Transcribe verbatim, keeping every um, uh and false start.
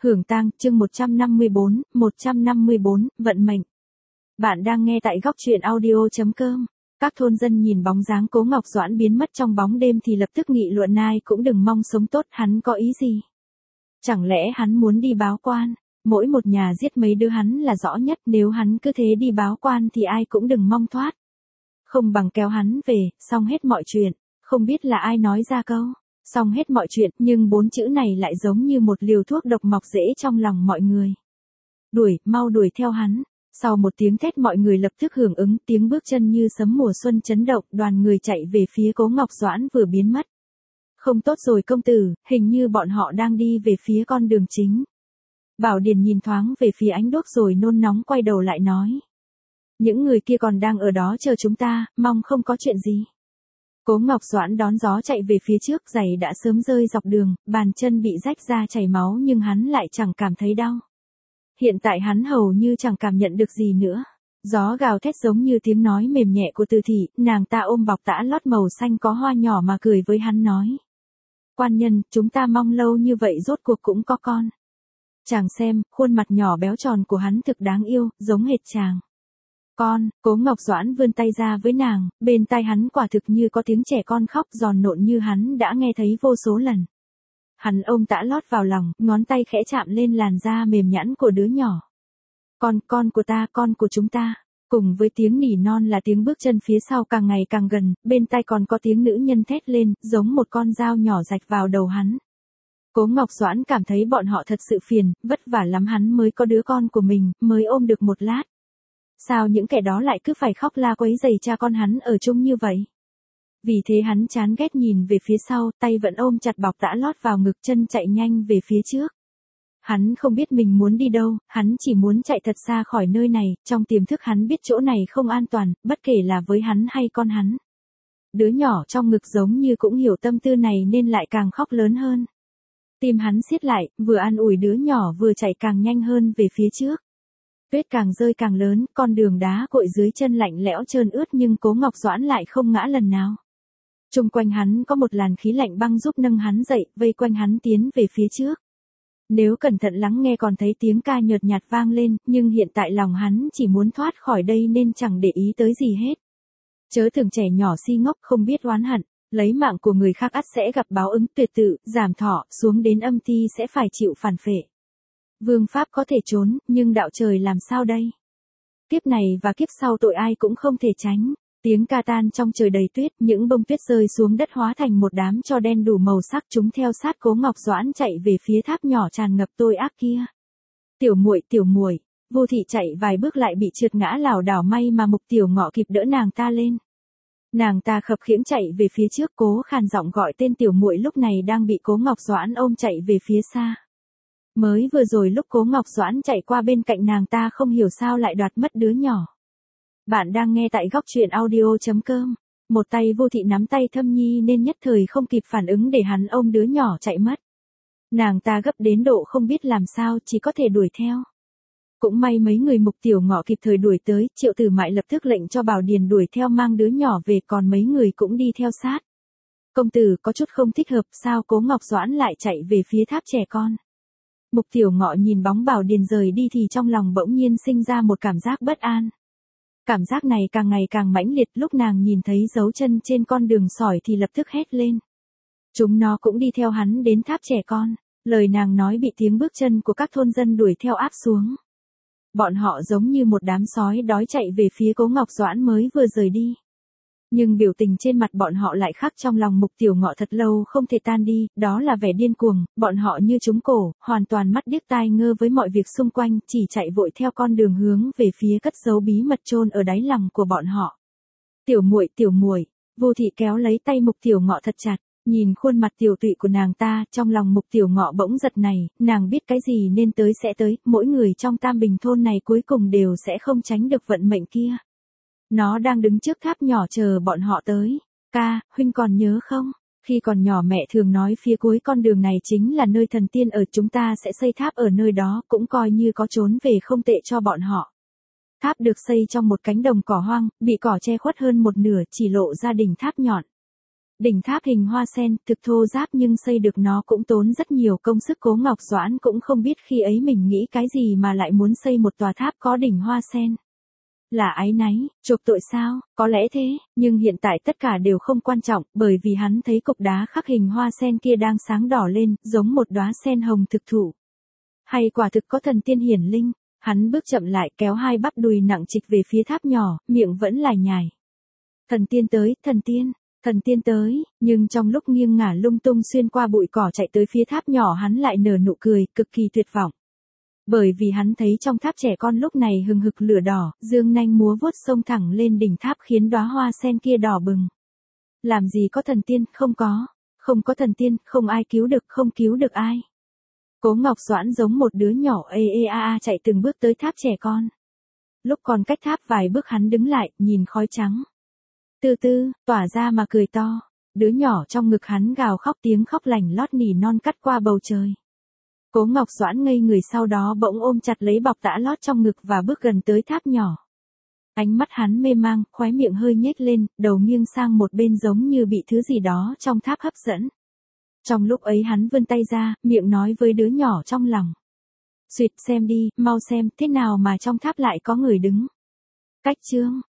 Hưởng tang, chương một trăm năm mươi bốn, một trăm năm mươi bốn, vận mệnh. Bạn đang nghe tại góc truyện audio chấm com. Các thôn dân nhìn bóng dáng Cố Ngọc Doãn biến mất trong bóng đêm thì lập tức nghị luận ai cũng đừng mong sống tốt, hắn có ý gì? Chẳng lẽ hắn muốn đi báo quan? Mỗi một nhà giết mấy đứa hắn là rõ nhất, nếu hắn cứ thế đi báo quan thì ai cũng đừng mong thoát. Không bằng kéo hắn về, xong hết mọi chuyện. Không biết là ai nói ra câu xong hết mọi chuyện, nhưng bốn chữ này lại giống như một liều thuốc độc mọc rễ trong lòng mọi người. Đuổi, mau đuổi theo hắn. Sau một tiếng thét mọi người lập tức hưởng ứng, tiếng bước chân như sấm mùa xuân chấn động, đoàn người chạy về phía Cố Ngọc Doãn vừa biến mất. Không tốt rồi công tử, hình như bọn họ đang đi về phía con đường chính. Bảo Điền nhìn thoáng về phía ánh đuốc rồi nôn nóng quay đầu lại nói. Những người kia còn đang ở đó chờ chúng ta, mong không có chuyện gì. Cố Ngọc Doãn đón gió chạy về phía trước, giày đã sớm rơi dọc đường, bàn chân bị rách ra chảy máu nhưng hắn lại chẳng cảm thấy đau. Hiện tại hắn hầu như chẳng cảm nhận được gì nữa. Gió gào thét giống như tiếng nói mềm nhẹ của Từ Thị, nàng ta ôm bọc tã lót màu xanh có hoa nhỏ mà cười với hắn nói. Quan nhân, chúng ta mong lâu như vậy rốt cuộc cũng có con. Chàng xem, khuôn mặt nhỏ béo tròn của hắn thực đáng yêu, giống hệt chàng. Con, Cố Ngọc Doãn vươn tay ra với nàng, bên tai hắn quả thực như có tiếng trẻ con khóc giòn nộn như hắn đã nghe thấy vô số lần. Hắn ôm tã lót vào lòng, ngón tay khẽ chạm lên làn da mềm nhẵn của đứa nhỏ. Con, con của ta, con của chúng ta. Cùng với tiếng nỉ non là tiếng bước chân phía sau càng ngày càng gần, bên tai còn có tiếng nữ nhân thét lên, giống một con dao nhỏ rạch vào đầu hắn. Cố Ngọc Doãn cảm thấy bọn họ thật sự phiền, vất vả lắm hắn mới có đứa con của mình, mới ôm được một lát. Sao những kẻ đó lại cứ phải khóc la quấy rầy cha con hắn ở chung như vậy? Vì thế hắn chán ghét nhìn về phía sau, tay vẫn ôm chặt bọc tã lót vào ngực, chân chạy nhanh về phía trước. Hắn không biết mình muốn đi đâu, hắn chỉ muốn chạy thật xa khỏi nơi này, trong tiềm thức hắn biết chỗ này không an toàn, bất kể là với hắn hay con hắn. Đứa nhỏ trong ngực giống như cũng hiểu tâm tư này nên lại càng khóc lớn hơn. Tim hắn siết lại, vừa an ủi đứa nhỏ vừa chạy càng nhanh hơn về phía trước. Tuyết càng rơi càng lớn, con đường đá cội dưới chân lạnh lẽo trơn ướt nhưng Cố Ngọc Doãn lại không ngã lần nào. Trung quanh hắn có một làn khí lạnh băng giúp nâng hắn dậy, vây quanh hắn tiến về phía trước. Nếu cẩn thận lắng nghe còn thấy tiếng ca nhợt nhạt vang lên, nhưng hiện tại lòng hắn chỉ muốn thoát khỏi đây nên chẳng để ý tới gì hết. Chớ tưởng trẻ nhỏ si ngốc không biết oán hận, lấy mạng của người khác ắt sẽ gặp báo ứng tuyệt tự, giảm thọ, xuống đến âm ti sẽ phải chịu phản phệ. Vương pháp có thể trốn, nhưng đạo trời làm sao đây? Kiếp này và kiếp sau tội ai cũng không thể tránh. Tiếng ca tan trong trời đầy tuyết, những bông tuyết rơi xuống đất hóa thành một đám tro đen đủ màu sắc, chúng theo sát Cố Ngọc Doãn chạy về phía tháp nhỏ tràn ngập tôi ác kia. Tiểu muội, tiểu muội, Vô Thị chạy vài bước lại bị trượt ngã lảo đảo, may mà Mục Tiểu Ngọ kịp đỡ nàng ta lên. Nàng ta khập khiễng chạy về phía trước, cố khàn giọng gọi tên tiểu muội lúc này đang bị Cố Ngọc Doãn ôm chạy về phía xa. Mới vừa rồi lúc Cố Ngọc Doãn chạy qua bên cạnh nàng ta không hiểu sao lại đoạt mất đứa nhỏ. Bạn đang nghe tại góc truyện audio chấm com. Một tay Vô Thị nắm tay Thâm Nhi nên nhất thời không kịp phản ứng để hắn ôm đứa nhỏ chạy mất. Nàng ta gấp đến độ không biết làm sao, chỉ có thể đuổi theo. Cũng may mấy người Mục Tiểu Ngọ kịp thời đuổi tới, Triệu Tử Mại lập tức lệnh cho Bảo Điền đuổi theo mang đứa nhỏ về, còn mấy người cũng đi theo sát. Công tử có chút không thích hợp, sao Cố Ngọc Doãn lại chạy về phía tháp trẻ con? Mục Tiểu Ngọ nhìn bóng Bảo Điền rời đi thì trong lòng bỗng nhiên sinh ra một cảm giác bất an. Cảm giác này càng ngày càng mãnh liệt, lúc nàng nhìn thấy dấu chân trên con đường sỏi thì lập tức hét lên. Chúng nó cũng đi theo hắn đến tháp trẻ con. Lời nàng nói bị tiếng bước chân của các thôn dân đuổi theo áp xuống. Bọn họ giống như một đám sói đói chạy về phía Cố Ngọc Doãn mới vừa rời đi. Nhưng biểu tình trên mặt bọn họ lại khắc trong lòng Mục Tiểu Ngọ thật lâu không thể tan đi, đó là vẻ điên cuồng, bọn họ như trúng cổ, hoàn toàn mắt điếc tai ngơ với mọi việc xung quanh, chỉ chạy vội theo con đường hướng về phía cất giấu bí mật chôn ở đáy lòng của bọn họ. Tiểu muội, tiểu muội, Vô Thị kéo lấy tay Mục Tiểu Ngọ thật chặt, nhìn khuôn mặt tiểu tụy của nàng ta, trong lòng Mục Tiểu Ngọ bỗng giật này, nàng biết cái gì nên tới sẽ tới, mỗi người trong Tam Bình thôn này cuối cùng đều sẽ không tránh được vận mệnh kia. Nó đang đứng trước tháp nhỏ chờ bọn họ tới. Ca, huynh còn nhớ không? Khi còn nhỏ mẹ thường nói phía cuối con đường này chính là nơi thần tiên ở, chúng ta sẽ xây tháp ở nơi đó, cũng coi như có trốn về không tệ cho bọn họ. Tháp được xây trong một cánh đồng cỏ hoang, bị cỏ che khuất hơn một nửa, chỉ lộ ra đỉnh tháp nhọn. Đỉnh tháp hình hoa sen, thực thô ráp nhưng xây được nó cũng tốn rất nhiều công sức. Cố Ngọc Doãn cũng không biết khi ấy mình nghĩ cái gì mà lại muốn xây một tòa tháp có đỉnh hoa sen. Là áy náy, chuộc tội sao, có lẽ thế, nhưng hiện tại tất cả đều không quan trọng, bởi vì hắn thấy cục đá khắc hình hoa sen kia đang sáng đỏ lên, giống một đóa sen hồng thực thụ. Hay quả thực có thần tiên hiển linh, hắn bước chậm lại kéo hai bắp đùi nặng trịch về phía tháp nhỏ, miệng vẫn lải nhải. Thần tiên tới, thần tiên, thần tiên tới, nhưng trong lúc nghiêng ngả lung tung xuyên qua bụi cỏ chạy tới phía tháp nhỏ hắn lại nở nụ cười, cực kỳ tuyệt vọng. Bởi vì hắn thấy trong tháp trẻ con lúc này hừng hực lửa đỏ, dương nanh múa vuốt xông thẳng lên đỉnh tháp khiến đóa hoa sen kia đỏ bừng. Làm gì có thần tiên, không có, không có thần tiên, không ai cứu được, không cứu được ai. Cố Ngọc Doãn giống một đứa nhỏ ê ê a a chạy từng bước tới tháp trẻ con. Lúc còn cách tháp vài bước hắn đứng lại, nhìn khói trắng. Từ từ, tỏa ra mà cười to. Đứa nhỏ trong ngực hắn gào khóc tiếng khóc lành lót nỉ non cắt qua bầu trời. Cố Ngọc Doãn ngây người sau đó bỗng ôm chặt lấy bọc tã lót trong ngực và bước gần tới tháp nhỏ. Ánh mắt hắn mê mang, khóe miệng hơi nhếch lên, đầu nghiêng sang một bên giống như bị thứ gì đó trong tháp hấp dẫn. Trong lúc ấy hắn vươn tay ra, miệng nói với đứa nhỏ trong lòng. Xuyệt xem đi, mau xem, thế nào mà trong tháp lại có người đứng. Cách chương.